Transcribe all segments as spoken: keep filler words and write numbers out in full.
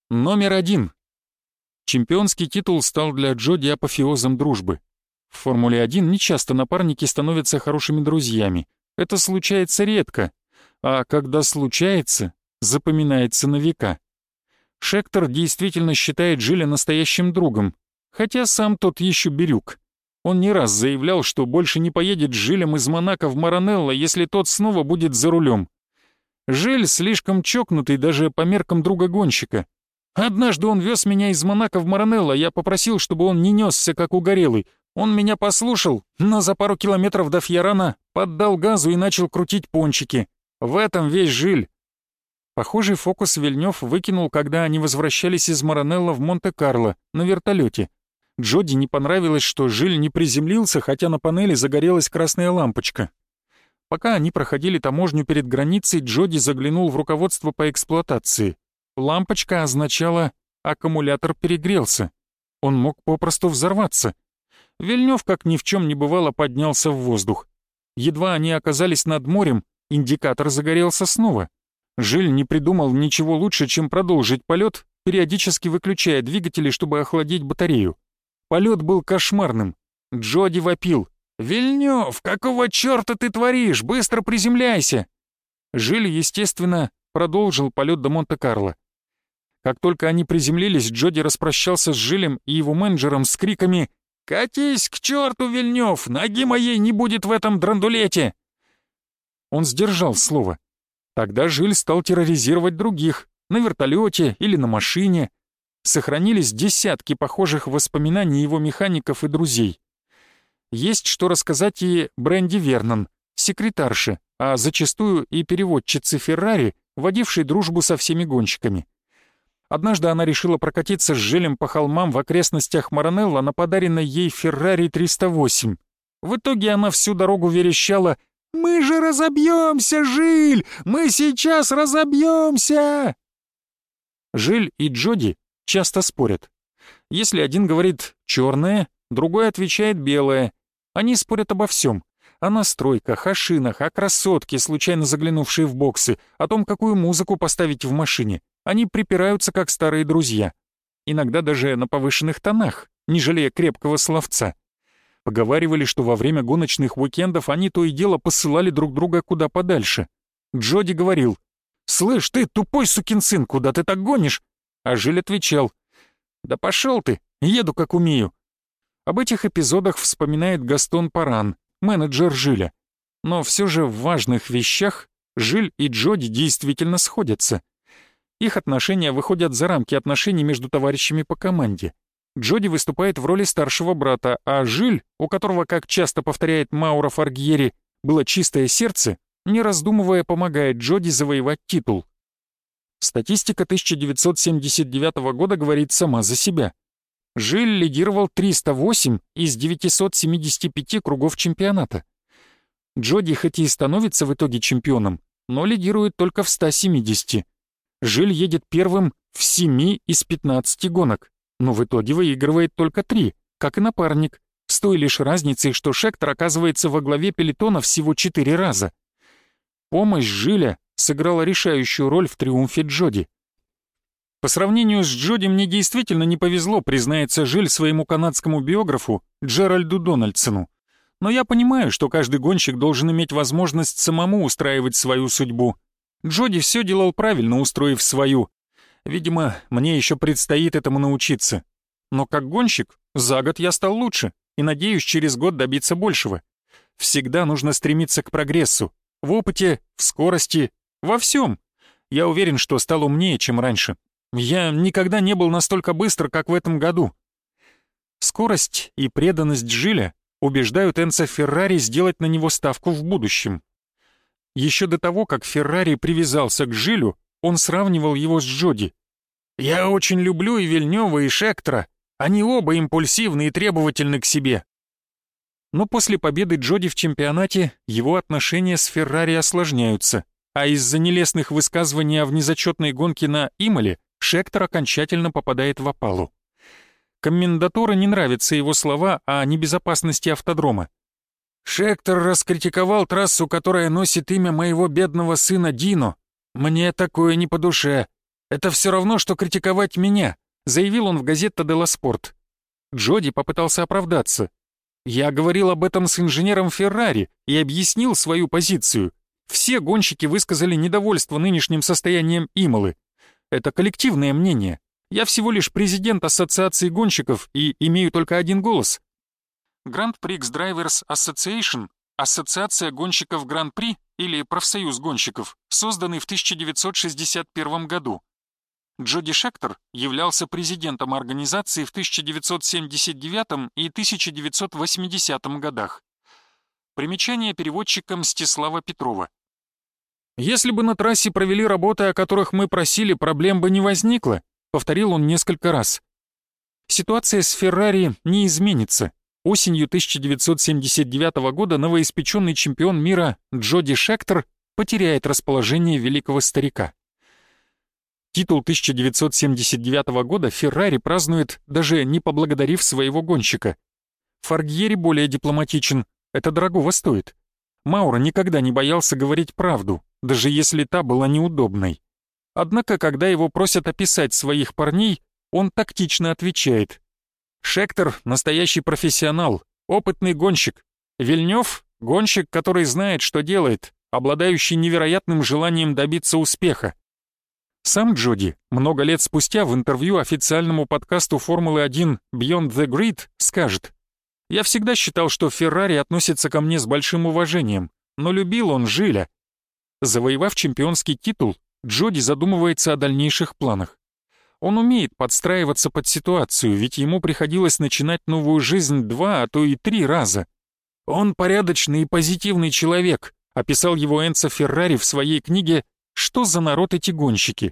Номер один. Чемпионский титул стал для Джоди апофеозом дружбы. В Формуле один нечасто напарники становятся хорошими друзьями. Это случается редко, а когда случается, запоминается на века. Шектор действительно считает Жиля настоящим другом, хотя сам тот еще бирюк. Он не раз заявлял, что больше не поедет с Жилем из Монако в Маранелло, если тот снова будет за рулем. Жиль слишком чокнутый даже по меркам друга-гонщика. Однажды он вез меня из Монако в Маранелло, я попросил, чтобы он не несся, как угорелый. Он меня послушал, но за пару километров до Фьярана поддал газу и начал крутить пончики. В этом весь Жиль. Похожий фокус Вильнёв выкинул, когда они возвращались из Маранелло в Монте-Карло на вертолете. Джоди не понравилось, что Жиль не приземлился, хотя на панели загорелась красная лампочка. Пока они проходили таможню перед границей, Джоди заглянул в руководство по эксплуатации. Лампочка означала «аккумулятор перегрелся». Он мог попросту взорваться. Вильнёв, как ни в чем не бывало, поднялся в воздух. Едва они оказались над морем, индикатор загорелся снова. Жиль не придумал ничего лучше, чем продолжить полет, периодически выключая двигатели, чтобы охладить батарею. Полет был кошмарным. Джоди вопил: «Вильнёв, какого чёрта ты творишь? Быстро приземляйся!» Жиль, естественно, продолжил полет до Монте-Карло. Как только они приземлились, Джоди распрощался с Жилем и его менеджером с криками: «Катись к черту, Вильнёв! Ноги моей не будет в этом драндулете!» Он сдержал слово. Тогда Жиль стал терроризировать других, на вертолете или на машине. Сохранились десятки похожих воспоминаний его механиков и друзей. Есть что рассказать и Бренди Вернон, секретарше, а зачастую и переводчице Феррари, водившей дружбу со всеми гонщиками. Однажды она решила прокатиться с Жилем по холмам в окрестностях Маранелло на подаренной ей Феррари триста восемь. В итоге она всю дорогу верещала: «Мы же разобьемся, Жиль! Мы сейчас разобьемся!» Жиль и Джоди часто спорят. Если один говорит «черное», другой отвечает «белое». Они спорят обо всем. О настройках, о шинах, о красотке, случайно заглянувшей в боксы, о том, какую музыку поставить в машине. Они припираются, как старые друзья. Иногда даже на повышенных тонах, не жалея крепкого словца. Поговаривали, что во время гоночных уикендов они то и дело посылали друг друга куда подальше. Джоди говорил: «Слышь, ты тупой сукин сын, куда ты так гонишь?» А Жиль отвечал: «Да пошел ты, еду как умею». Об этих эпизодах вспоминает Гастон Паран, менеджер Жиля. Но все же в важных вещах Жиль и Джоди действительно сходятся. Их отношения выходят за рамки отношений между товарищами по команде. Джоди выступает в роли старшего брата, а Жиль, у которого, как часто повторяет Мауро Фаргьери, было чистое сердце, не раздумывая, помогает Джоди завоевать титул. Статистика тысяча девятьсот семьдесят девятого года говорит сама за себя. Жиль лидировал триста восемь из девятисот семидесяти пяти кругов чемпионата. Джоди хоть и становится в итоге чемпионом, но лидирует только в ста семидесяти. Жиль едет первым в семи из пятнадцати гонок, но в итоге выигрывает только три, как и напарник, с той лишь разницей, что Шектор оказывается во главе пелотона всего четыре раза. Помощь Жиля сыграла решающую роль в триумфе Джоди. По сравнению с Джоди мне действительно не повезло, признается Жиль своему канадскому биографу Джеральду Дональдсону. Но я понимаю, что каждый гонщик должен иметь возможность самому устраивать свою судьбу. Джоди все делал правильно, устроив свою. Видимо, мне еще предстоит этому научиться. Но как гонщик за год я стал лучше и надеюсь через год добиться большего. Всегда нужно стремиться к прогрессу. В опыте, в скорости, во всем. Я уверен, что стал умнее, чем раньше. Я никогда не был настолько быстр, как в этом году. Скорость и преданность Жиля убеждают Энцо Феррари сделать на него ставку в будущем. Еще до того, как Феррари привязался к Жилю, он сравнивал его с Джоди. «Я очень люблю и Вильнёва, и Шектора. Они оба импульсивны и требовательны к себе». Но после победы Джоди в чемпионате его отношения с Феррари осложняются, а из-за нелестных высказываний о внезачетной гонке на Имоле Шектор окончательно попадает в опалу. Коммендатура не нравятся его слова о небезопасности автодрома. «Шектор раскритиковал трассу, которая носит имя моего бедного сына Дино. Мне такое не по душе. «Это все равно, что критиковать меня», — заявил он в газетта «Делла Спорт». Джоди попытался оправдаться. «Я говорил об этом с инженером Феррари и объяснил свою позицию. Все гонщики высказали недовольство нынешним состоянием Имолы. Это коллективное мнение. Я всего лишь президент ассоциации гонщиков и имею только один голос». Grand Prix Drivers Association — ассоциация гонщиков Гран-при или профсоюз гонщиков, созданный в тысяча девятьсот шестьдесят первом году. Джоди Шектор являлся президентом организации в тысяча девятьсот семьдесят девятом и тысяча девятьсот восьмидесятом годах. Примечание переводчика Мстислава Петрова. «Если бы на трассе провели работы, о которых мы просили, проблем бы не возникло», — повторил он несколько раз. Ситуация с Феррари не изменится. Осенью тысяча девятьсот семьдесят девятого года новоиспеченный чемпион мира Джоди Шектор потеряет расположение великого старика. Титул тысяча девятьсот семьдесят девятого года Феррари празднует, даже не поблагодарив своего гонщика. Форгьери более дипломатичен, это дорогого стоит. Мауро никогда не боялся говорить правду, даже если та была неудобной. Однако, когда его просят описать своих парней, он тактично отвечает: «Шектор — настоящий профессионал, опытный гонщик. Вильнёв — гонщик, который знает, что делает, обладающий невероятным желанием добиться успеха». Сам Джоди много лет спустя в интервью официальному подкасту Формулы один Beyond the Grid скажет: «Я всегда считал, что Феррари относится ко мне с большим уважением, но любил он Жиля». Завоевав чемпионский титул, Джоди задумывается о дальнейших планах. Он умеет подстраиваться под ситуацию, ведь ему приходилось начинать новую жизнь два, а то и три раза. «Он порядочный и позитивный человек», — описал его Энцо Феррари в своей книге «Что за народ эти гонщики?».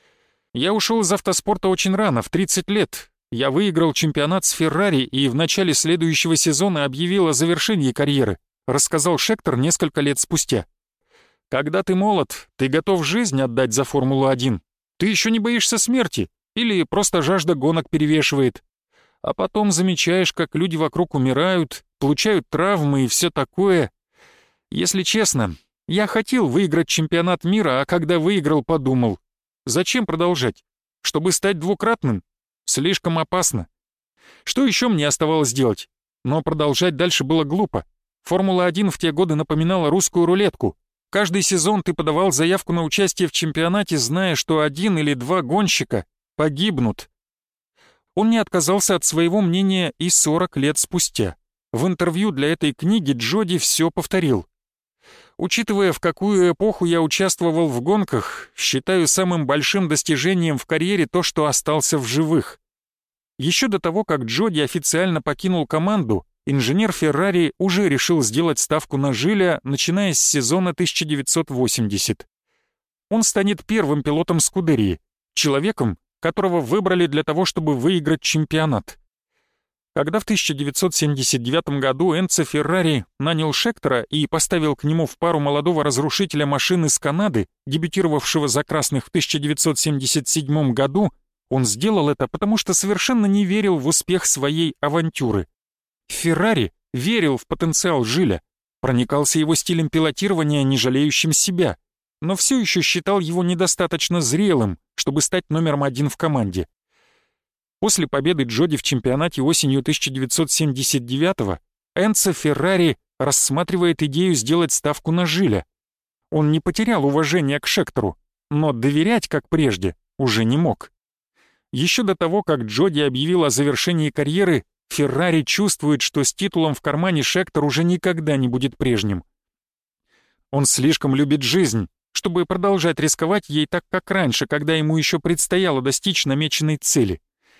«Я ушел из автоспорта очень рано, в тридцать лет. Я выиграл чемпионат с Феррари и в начале следующего сезона объявил о завершении карьеры», — рассказал Шектор несколько лет спустя. «Когда ты молод, ты готов жизнь отдать за Формулу один. Ты еще не боишься смерти или просто жажда гонок перевешивает. А потом замечаешь, как люди вокруг умирают, получают травмы и все такое. Если честно, я хотел выиграть чемпионат мира, а когда выиграл, подумал: зачем продолжать? Чтобы стать двукратным? Слишком опасно. Что еще мне оставалось делать? Но продолжать дальше было глупо. Формула один в те годы напоминала русскую рулетку. Каждый сезон ты подавал заявку на участие в чемпионате, зная, что один или два гонщика погибнут». Он не отказался от своего мнения и сорок лет спустя. В интервью для этой книги Джоди все повторил. «Учитывая, в какую эпоху я участвовал в гонках, считаю самым большим достижением в карьере то, что остался в живых». Еще до того, как Джоди официально покинул команду, инженер Феррари уже решил сделать ставку на Жиля, начиная с сезона тысяча девятьсот восьмидесятого. Он станет первым пилотом Скудерии, человеком, которого выбрали для того, чтобы выиграть чемпионат. Когда в тысяча девятьсот семьдесят девятом году Энцо Феррари нанял Шектора и поставил к нему в пару молодого разрушителя машин из Канады, дебютировавшего за красных в тысяча девятьсот семьдесят седьмом году, он сделал это, потому что совершенно не верил в успех своей авантюры. Феррари верил в потенциал Жиля, проникался его стилем пилотирования, не жалеющим себя, но все еще считал его недостаточно зрелым, чтобы стать номером один в команде. После победы Джоди в чемпионате осенью тысяча девятьсот семьдесят девятого Энцо Феррари рассматривает идею сделать ставку на Жиля. Он не потерял уважения к Шектору, но доверять, как прежде, уже не мог. Еще до того, как Джоди объявил о завершении карьеры, Феррари чувствует, что с титулом в кармане Шектор уже никогда не будет прежним. Он слишком любит жизнь, чтобы продолжать рисковать ей так, как раньше, когда ему еще предстояло достичь намеченной цели.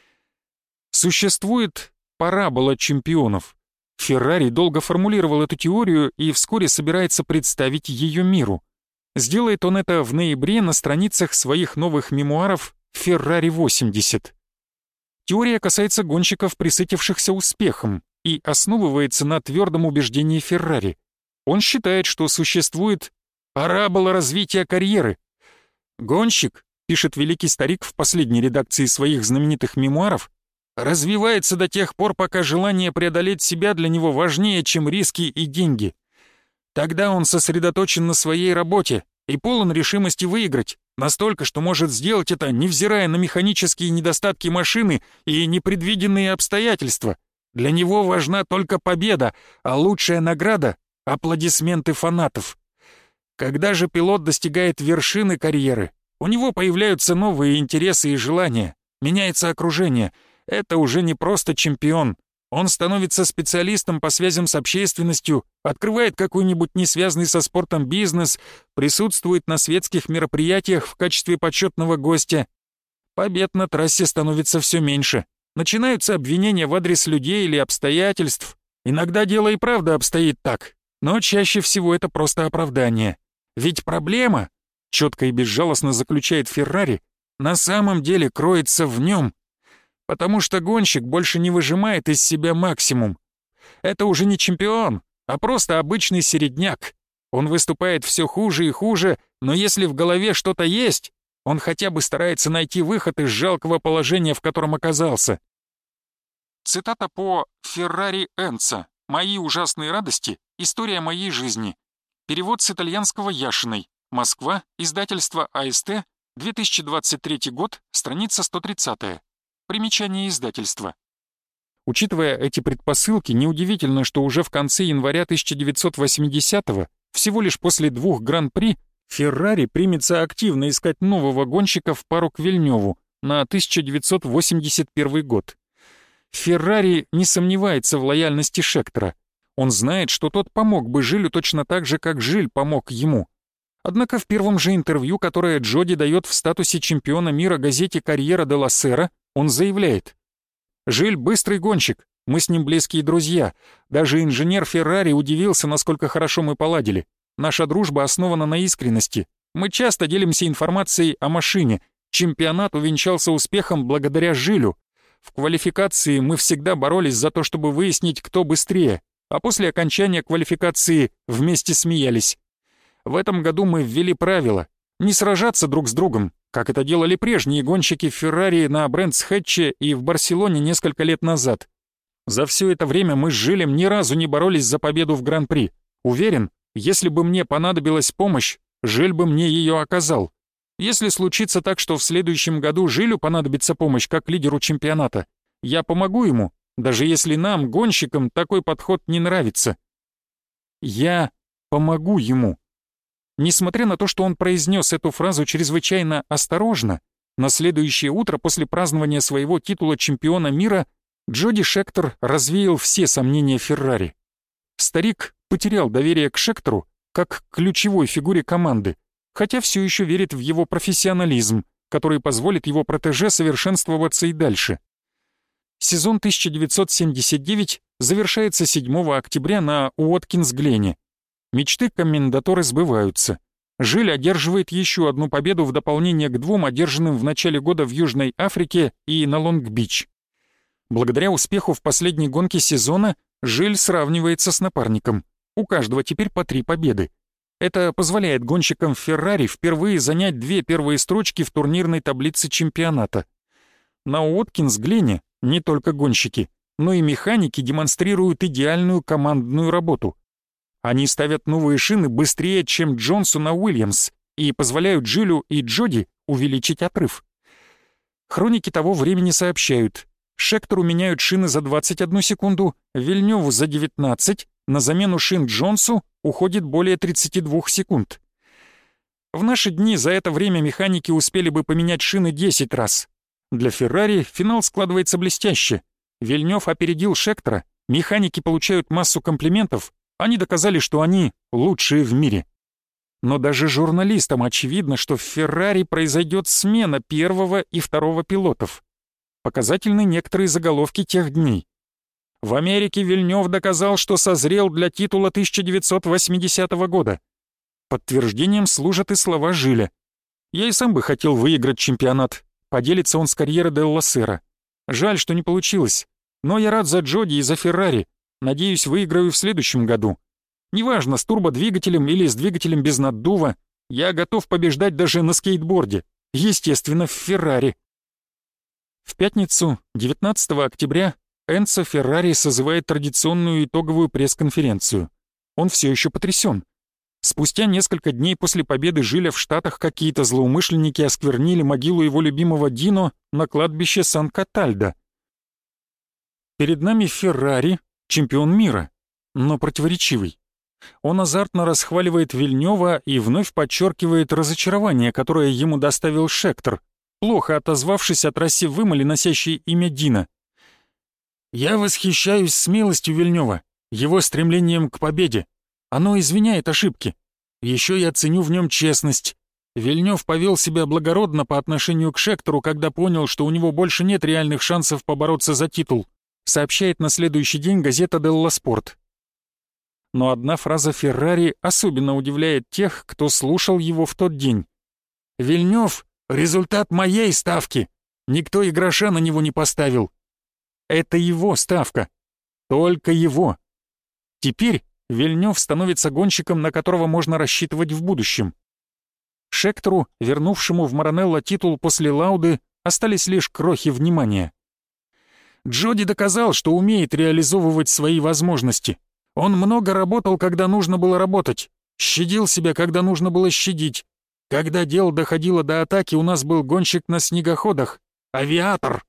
Существует парабола чемпионов. Феррари долго формулировал эту теорию и вскоре собирается представить ее миру. Сделает он это в ноябре на страницах своих новых мемуаров «Феррари восемьдесят». Теория касается гонщиков, присытившихся успехом, и основывается на твердом убеждении Феррари. Он считает, что существует парабола развития карьеры. «Гонщик», — пишет великий старик в последней редакции своих знаменитых мемуаров, «развивается до тех пор, пока желание преодолеть себя для него важнее, чем риски и деньги. Тогда он сосредоточен на своей работе, и полон решимости выиграть, настолько, что может сделать это, невзирая на механические недостатки машины и непредвиденные обстоятельства. Для него важна только победа, а лучшая награда — аплодисменты фанатов. Когда же пилот достигает вершины карьеры, у него появляются новые интересы и желания, меняется окружение. Это уже не просто чемпион. Он становится специалистом по связям с общественностью, открывает какой-нибудь несвязанный со спортом бизнес, присутствует на светских мероприятиях в качестве почетного гостя. Побед на трассе становится все меньше. Начинаются обвинения в адрес людей или обстоятельств. Иногда дело и правда обстоит так, но чаще всего это просто оправдание. Ведь проблема, четко и безжалостно заключает Феррари, на самом деле кроется в нем. Потому что гонщик больше не выжимает из себя максимум. Это уже не чемпион, а просто обычный середняк. Он выступает все хуже и хуже, но если в голове что-то есть, он хотя бы старается найти выход из жалкого положения, в котором оказался. Цитата по Феррари Энцо. «Мои ужасные радости. История моей жизни». Перевод с итальянского Яшиной. Москва. Издательство А Эс Тэ. две тысячи двадцать третий год. Страница сто тридцатая. Примечание издательства. Учитывая эти предпосылки, неудивительно, что уже в конце января тысяча девятьсот восьмидесятого, всего лишь после двух гран-при, Феррари примется активно искать нового гонщика в пару к Вильнёву на тысяча девятьсот восемьдесят первый год. Феррари не сомневается в лояльности Шектора. Он знает, что тот помог бы Жилю точно так же, как Жиль помог ему. Однако в первом же интервью, которое Джоди дает в статусе чемпиона мира газете «Карьера де ла Сера», он заявляет: «Жиль — быстрый гонщик, мы с ним близкие друзья. Даже инженер Феррари удивился, насколько хорошо мы поладили. Наша дружба основана на искренности. Мы часто делимся информацией о машине. Чемпионат увенчался успехом благодаря Жилю. В квалификации мы всегда боролись за то, чтобы выяснить, кто быстрее, а после окончания квалификации вместе смеялись. В этом году мы ввели правило не сражаться друг с другом, как это делали прежние гонщики Феррари на Брендс-Хэтче и в Барселоне несколько лет назад. За все это время мы с Жилем ни разу не боролись за победу в Гран-при. Уверен, если бы мне понадобилась помощь, Жиль бы мне ее оказал. Если случится так, что в следующем году Жилю понадобится помощь как лидеру чемпионата, я помогу ему, даже если нам, гонщикам, такой подход не нравится. Я помогу ему». Несмотря на то, что он произнес эту фразу чрезвычайно осторожно, на следующее утро после празднования своего титула чемпиона мира Джоди Шектор развеял все сомнения Феррари. Старик потерял доверие к Шектору как к ключевой фигуре команды, хотя все еще верит в его профессионализм, который позволит его протеже совершенствоваться и дальше. Сезон тысяча девятьсот семьдесят девять завершается седьмого октября на Уоткинс-Глене. Мечты коммендаторы сбываются. Жиль одерживает еще одну победу в дополнение к двум, одержанным в начале года в Южной Африке и на Лонг-Бич. Благодаря успеху в последней гонке сезона Жиль сравнивается с напарником. У каждого теперь по три победы. Это позволяет гонщикам Феррари впервые занять две первые строчки в турнирной таблице чемпионата. На Уоткинс-Глене не только гонщики, но и механики демонстрируют идеальную командную работу. Они ставят новые шины быстрее, чем Джонсу на Уильямс, и позволяют Джилю и Джоди увеличить отрыв. Хроники того времени сообщают: Шектору меняют шины за двадцать одну секунду, Вильнёву за девятнадцать, на замену шин Джонсу уходит более тридцати двух секунд. В наши дни за это время механики успели бы поменять шины десять раз. Для Феррари финал складывается блестяще. Вильнёв опередил Шектора, механики получают массу комплиментов, они доказали, что они лучшие в мире. Но даже журналистам очевидно, что в Феррари произойдет смена первого и второго пилотов. Показательны некоторые заголовки тех дней. В Америке Вильнёв доказал, что созрел для титула тысяча девятьсот восьмидесятого года. Подтверждением служат и слова Жиля. «Я и сам бы хотел выиграть чемпионат», — поделится он с карьерой де ла Сера. «Жаль, что не получилось. Но я рад за Джоди и за Феррари. Надеюсь, выиграю в следующем году. Неважно, с турбодвигателем или с двигателем без наддува, я готов побеждать даже на скейтборде. Естественно, в Феррари». В пятницу, девятнадцатого октября, Энцо Феррари созывает традиционную итоговую пресс-конференцию. Он все еще потрясен. Спустя несколько дней после победы Жиля в Штатах какие-то злоумышленники осквернили могилу его любимого Дино на кладбище Сан-Катальдо. Перед нами Феррари, чемпион мира, но противоречивый. Он азартно расхваливает Вильнёва и вновь подчеркивает разочарование, которое ему доставил Шектор, плохо отозвавшись о трассе вымоли, носящей имя Дина. «Я восхищаюсь смелостью Вильнёва, его стремлением к победе. Оно извиняет ошибки. Еще я ценю в нем честность. Вильнёв повел себя благородно по отношению к Шектору, когда понял, что у него больше нет реальных шансов побороться за титул», сообщает на следующий день газета «Делла Спорт». Но одна фраза Феррари особенно удивляет тех, кто слушал его в тот день. «Вильнёв — результат моей ставки. Никто и гроша на него не поставил. Это его ставка. Только его. Теперь Вильнёв становится гонщиком, на которого можно рассчитывать в будущем». Шектору, вернувшему в Маранелло титул после Лауды, остались лишь крохи внимания. Джоди доказал, что умеет реализовывать свои возможности. Он много работал, когда нужно было работать, щадил себя, когда нужно было щадить. Когда дело доходило до атаки, у нас был гонщик на снегоходах, авиатор.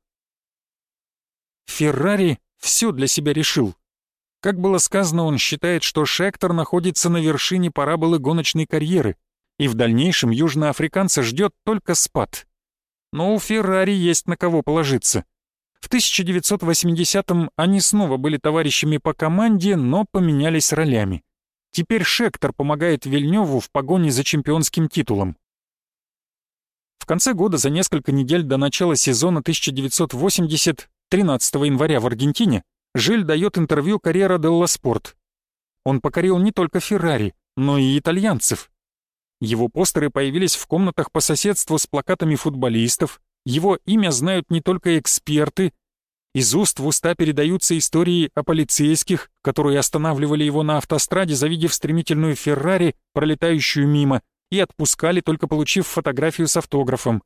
Феррари все для себя решил. Как было сказано, он считает, что Шектор находится на вершине параболы гоночной карьеры, и в дальнейшем южноафриканца ждет только спад. Но у Феррари есть на кого положиться. В тысяча девятьсот восьмидесятом они снова были товарищами по команде, но поменялись ролями. Теперь Шектор помогает Вильнёву в погоне за чемпионским титулом. В конце года, за несколько недель до начала сезона тысяча девятьсот восьмидесятого, тринадцатого января в Аргентине, Жиль дает интервью Корриера делла Спорт. Он покорил не только Феррари, но и итальянцев. Его постеры появились в комнатах по соседству с плакатами футболистов, его имя знают не только эксперты, из уст в уста передаются истории о полицейских, которые останавливали его на автостраде, завидев стремительную Феррари, пролетающую мимо, и отпускали, только получив фотографию с автографом.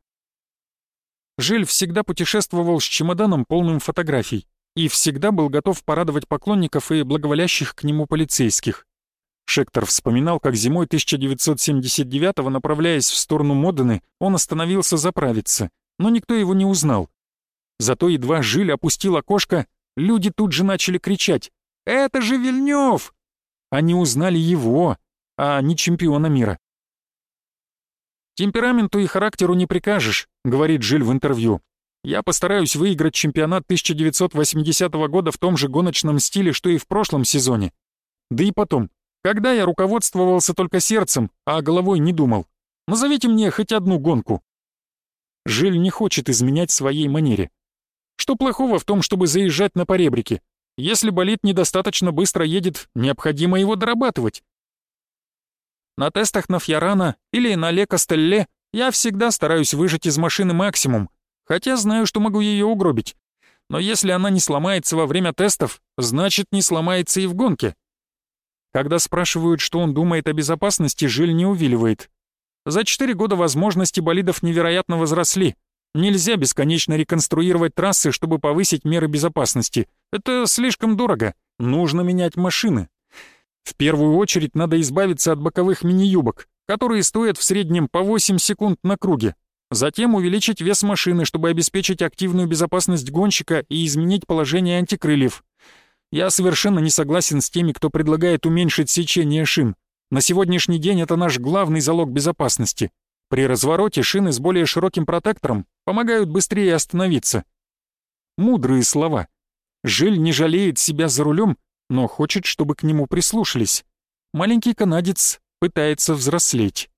Жиль всегда путешествовал с чемоданом, полным фотографий, и всегда был готов порадовать поклонников и благоволящих к нему полицейских. Шектор вспоминал, как зимой тысяча девятьсот семьдесят девятого, направляясь в сторону Модены, он остановился заправиться, но никто его не узнал. Зато едва Жиль опустил окошко, люди тут же начали кричать: «Это же Вильнёв!» Они узнали его, а не чемпиона мира. «Темпераменту и характеру не прикажешь», — говорит Жиль в интервью. «Я постараюсь выиграть чемпионат тысяча девятьсот восьмидесятого года в том же гоночном стиле, что и в прошлом сезоне. Да и потом, когда я руководствовался только сердцем, а головой не думал? Назовите мне хоть одну гонку». Жиль не хочет изменять своей манере. Что плохого в том, чтобы заезжать на поребрики? Если болид недостаточно быстро едет, необходимо его дорабатывать. На тестах на Фьярано или на Ле Кастелле я всегда стараюсь выжать из машины максимум, хотя знаю, что могу ее угробить. Но если она не сломается во время тестов, значит, не сломается и в гонке. Когда спрашивают, что он думает о безопасности, Жиль не увиливает. За четыре года возможности болидов невероятно возросли. Нельзя бесконечно реконструировать трассы, чтобы повысить меры безопасности. Это слишком дорого. Нужно менять машины. В первую очередь надо избавиться от боковых мини-юбок, которые стоят в среднем по восемь секунд на круге. Затем увеличить вес машины, чтобы обеспечить активную безопасность гонщика и изменить положение антикрыльев. Я совершенно не согласен с теми, кто предлагает уменьшить сечение шин. На сегодняшний день это наш главный залог безопасности. При развороте шины с более широким протектором помогают быстрее остановиться. Мудрые слова. Жиль не жалеет себя за рулем, но хочет, чтобы к нему прислушались. Маленький канадец пытается взрослеть.